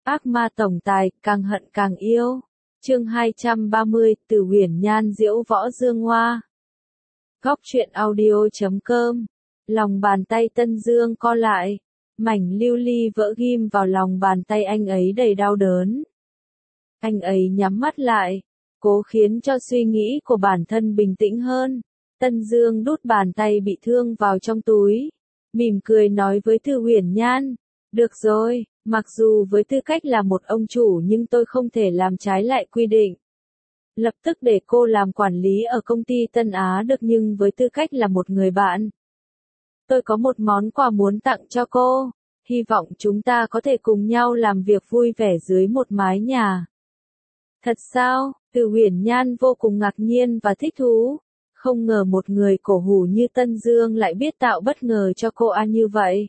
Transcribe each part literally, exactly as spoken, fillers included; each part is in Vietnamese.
Ác ma tổng tài, càng hận càng yêu. Chương hai trăm ba mươi, Từ Huyền Nhan diễu võ dương hoa. Góc truyện audio chấm com. Lòng bàn tay Tân Dương co lại, mảnh lưu ly vỡ ghim vào lòng bàn tay anh ấy đầy đau đớn. Anh ấy nhắm mắt lại, cố khiến cho suy nghĩ của bản thân bình tĩnh hơn. Tân Dương đút bàn tay bị thương vào trong túi, mỉm cười nói với Từ Huyền Nhan, được rồi, mặc dù với tư cách là một ông chủ nhưng tôi không thể làm trái lại quy định. Lập tức để cô làm quản lý ở công ty Tân Á được, nhưng với tư cách là một người bạn, tôi có một món quà muốn tặng cho cô, hy vọng chúng ta có thể cùng nhau làm việc vui vẻ dưới một mái nhà. Thật sao? Từ Huyền Nhan vô cùng ngạc nhiên và thích thú, không ngờ một người cổ hủ như Tân Dương lại biết tạo bất ngờ cho cô ăn như vậy.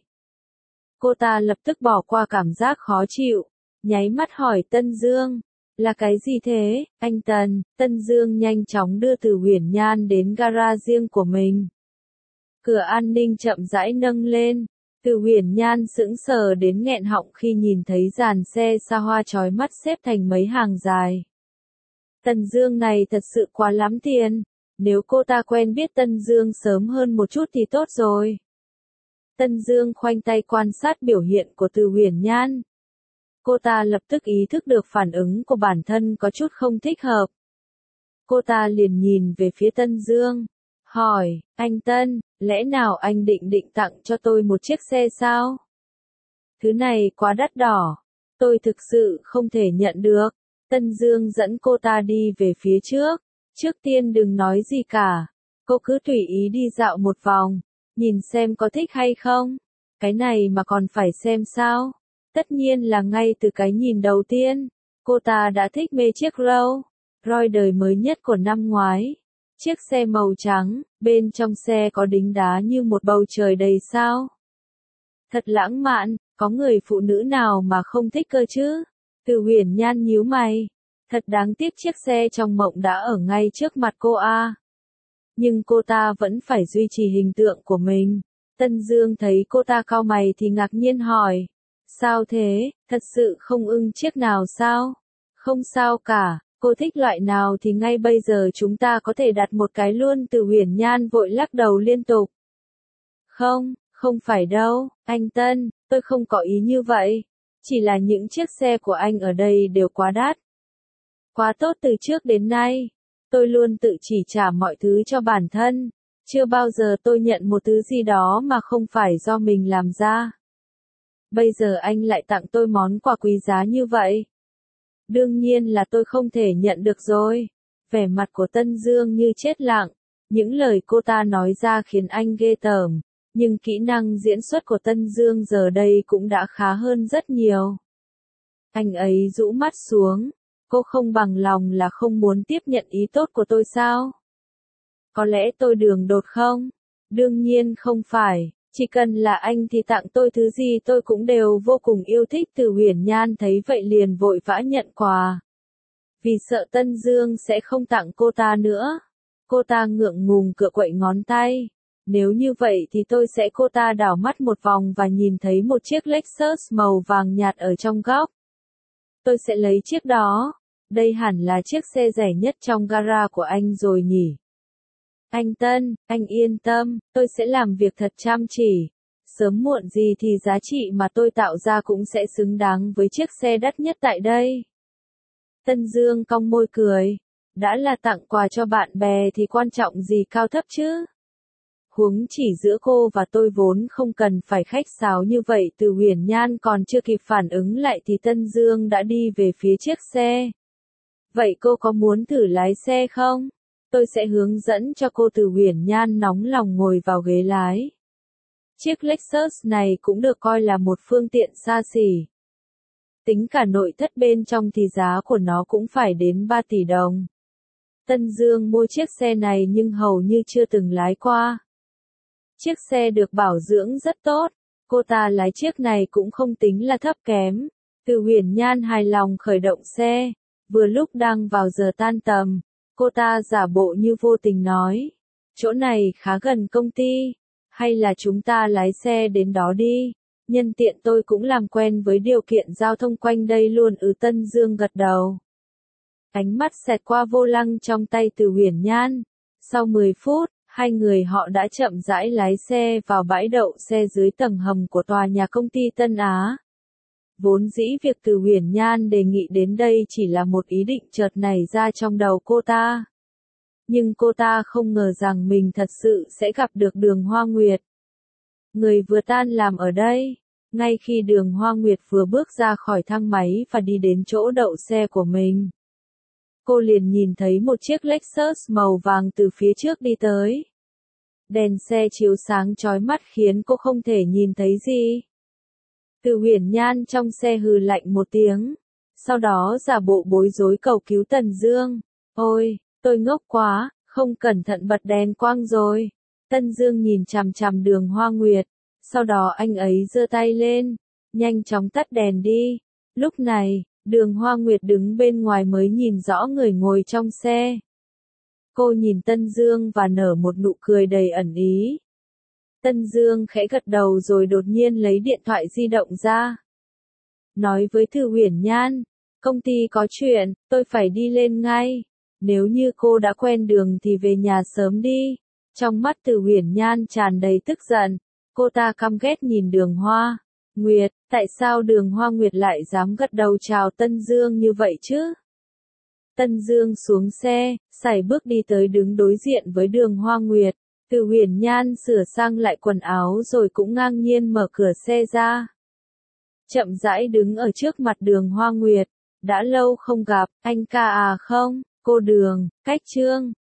Cô ta lập tức bỏ qua cảm giác khó chịu, nháy mắt hỏi Tân Dương, là cái gì thế, anh Tần? Tân Dương nhanh chóng đưa Từ Huyền Nhan đến gara riêng của mình. Cửa an ninh chậm rãi nâng lên, Từ Huyền Nhan sững sờ đến nghẹn họng khi nhìn thấy dàn xe xa hoa chói mắt xếp thành mấy hàng dài. Tân Dương này thật sự quá lắm tiền, nếu cô ta quen biết Tân Dương sớm hơn một chút thì tốt rồi. Tân Dương khoanh tay quan sát biểu hiện của Từ Huyền Nhan. Cô ta lập tức ý thức được phản ứng của bản thân có chút không thích hợp. Cô ta liền nhìn về phía Tân Dương, hỏi, anh Tân, lẽ nào anh định định tặng cho tôi một chiếc xe sao? Thứ này quá đắt đỏ, tôi thực sự không thể nhận được. Tân Dương dẫn cô ta đi về phía trước. Trước tiên đừng nói gì cả, cô cứ tùy ý đi dạo một vòng, nhìn xem có thích hay không. Cái này mà còn phải xem sao? Tất nhiên là ngay từ cái nhìn đầu tiên, cô ta đã thích mê chiếc Rolls Royce đời mới nhất của năm ngoái. Chiếc xe màu trắng, bên trong xe có đính đá như một bầu trời đầy sao. Thật lãng mạn, có người phụ nữ nào mà không thích cơ chứ? Từ Huyền Nhan nhíu mày. Thật đáng tiếc chiếc xe trong mộng đã ở ngay trước mặt cô a. Nhưng cô ta vẫn phải duy trì hình tượng của mình. Tân Dương thấy cô ta cau mày thì ngạc nhiên hỏi. Sao thế, thật sự không ưng chiếc nào sao? Không sao cả, cô thích loại nào thì ngay bây giờ chúng ta có thể đặt một cái luôn. Từ Huyền Nhan vội lắc đầu liên tục. Không, không phải đâu, anh Tân, tôi không có ý như vậy. Chỉ là những chiếc xe của anh ở đây đều quá đắt. Quá tốt từ trước đến nay, tôi luôn tự chỉ trả mọi thứ cho bản thân, chưa bao giờ tôi nhận một thứ gì đó mà không phải do mình làm ra. Bây giờ anh lại tặng tôi món quà quý giá như vậy. Đương nhiên là tôi không thể nhận được rồi. Vẻ mặt của Tân Dương như chết lặng, những lời cô ta nói ra khiến anh ghê tởm, nhưng kỹ năng diễn xuất của Tân Dương giờ đây cũng đã khá hơn rất nhiều. Anh ấy rũ mắt xuống. Cô không bằng lòng là không muốn tiếp nhận ý tốt của tôi sao? Có lẽ tôi đường đột không? Đương nhiên không phải, chỉ cần là anh thì tặng tôi thứ gì tôi cũng đều vô cùng yêu thích. Từ Huyền Nhan thấy vậy liền vội vã nhận quà. Vì sợ Tân Dương sẽ không tặng cô ta nữa. Cô ta ngượng ngùng cựa quậy ngón tay. Nếu như vậy thì tôi sẽ. Cô ta đảo mắt một vòng và nhìn thấy một chiếc Lexus màu vàng nhạt ở trong góc. Tôi sẽ lấy chiếc đó. Đây hẳn là chiếc xe rẻ nhất trong gara của anh rồi nhỉ? Anh Tân, anh yên tâm, tôi sẽ làm việc thật chăm chỉ. Sớm muộn gì thì giá trị mà tôi tạo ra cũng sẽ xứng đáng với chiếc xe đắt nhất tại đây. Tân Dương cong môi cười. Đã là tặng quà cho bạn bè thì quan trọng gì cao thấp chứ? Huống chỉ giữa cô và tôi vốn không cần phải khách sáo như vậy. Từ Huyền Nhan còn chưa kịp phản ứng lại thì Tân Dương đã đi về phía chiếc xe. Vậy cô có muốn thử lái xe không? Tôi sẽ hướng dẫn cho cô. Từ Huyền Nhan nóng lòng ngồi vào ghế lái. Chiếc Lexus này cũng được coi là một phương tiện xa xỉ. Tính cả nội thất bên trong thì giá của nó cũng phải đến ba tỷ đồng. Tân Dương mua chiếc xe này nhưng hầu như chưa từng lái qua. Chiếc xe được bảo dưỡng rất tốt. Cô ta lái chiếc này cũng không tính là thấp kém. Từ Huyền Nhan hài lòng khởi động xe. Vừa lúc đang vào giờ tan tầm, cô ta giả bộ như vô tình nói, chỗ này khá gần công ty, hay là chúng ta lái xe đến đó đi, Nhân tiện tôi cũng làm quen với điều kiện giao thông quanh đây luôn. Ừ, Tân Dương gật đầu. Ánh mắt xẹt qua vô lăng trong tay Từ Huyền Nhan. Sau mười phút, hai người họ đã chậm rãi lái xe vào bãi đậu xe dưới tầng hầm của tòa nhà công ty Tân Á. Vốn dĩ việc Từ Huyền Nhan đề nghị đến đây chỉ là một ý định chợt nảy ra trong đầu cô ta. Nhưng cô ta không ngờ rằng mình thật sự sẽ gặp được Đường Hoa Nguyệt. Người vừa tan làm ở đây. Ngay khi Đường Hoa Nguyệt vừa bước ra khỏi thang máy và đi đến chỗ đậu xe của mình, cô liền nhìn thấy một chiếc Lexus màu vàng từ phía trước đi tới. Đèn xe chiếu sáng chói mắt khiến cô không thể nhìn thấy gì. Từ Huyền Nhan trong xe hừ lạnh một tiếng, sau đó giả bộ bối rối cầu cứu Tần Dương. Ôi, tôi ngốc quá, không cẩn thận bật đèn quang rồi. Tân Dương nhìn chằm chằm Đường Hoa Nguyệt, sau đó anh ấy giơ tay lên, nhanh chóng tắt đèn đi. Lúc này, Đường Hoa Nguyệt đứng bên ngoài mới nhìn rõ người ngồi trong xe. Cô nhìn Tân Dương và nở một nụ cười đầy ẩn ý. Tân Dương khẽ gật đầu rồi đột nhiên lấy điện thoại di động ra. Nói với Từ Huyền Nhan, công ty có chuyện, tôi phải đi lên ngay. Nếu như cô đã quen đường thì về nhà sớm đi. Trong mắt Từ Huyền Nhan tràn đầy tức giận, cô ta căm ghét nhìn Đường Hoa Nguyệt, tại sao Đường Hoa Nguyệt lại dám gật đầu chào Tân Dương như vậy chứ? Tân Dương xuống xe, sải bước đi tới đứng đối diện với Đường Hoa Nguyệt. Từ Huyền Nhan sửa sang lại quần áo rồi cũng ngang nhiên mở cửa xe ra. Chậm rãi đứng ở trước mặt Đường Hoa Nguyệt. Đã lâu không gặp, anh ca à không? Cô Đường, cách Trương,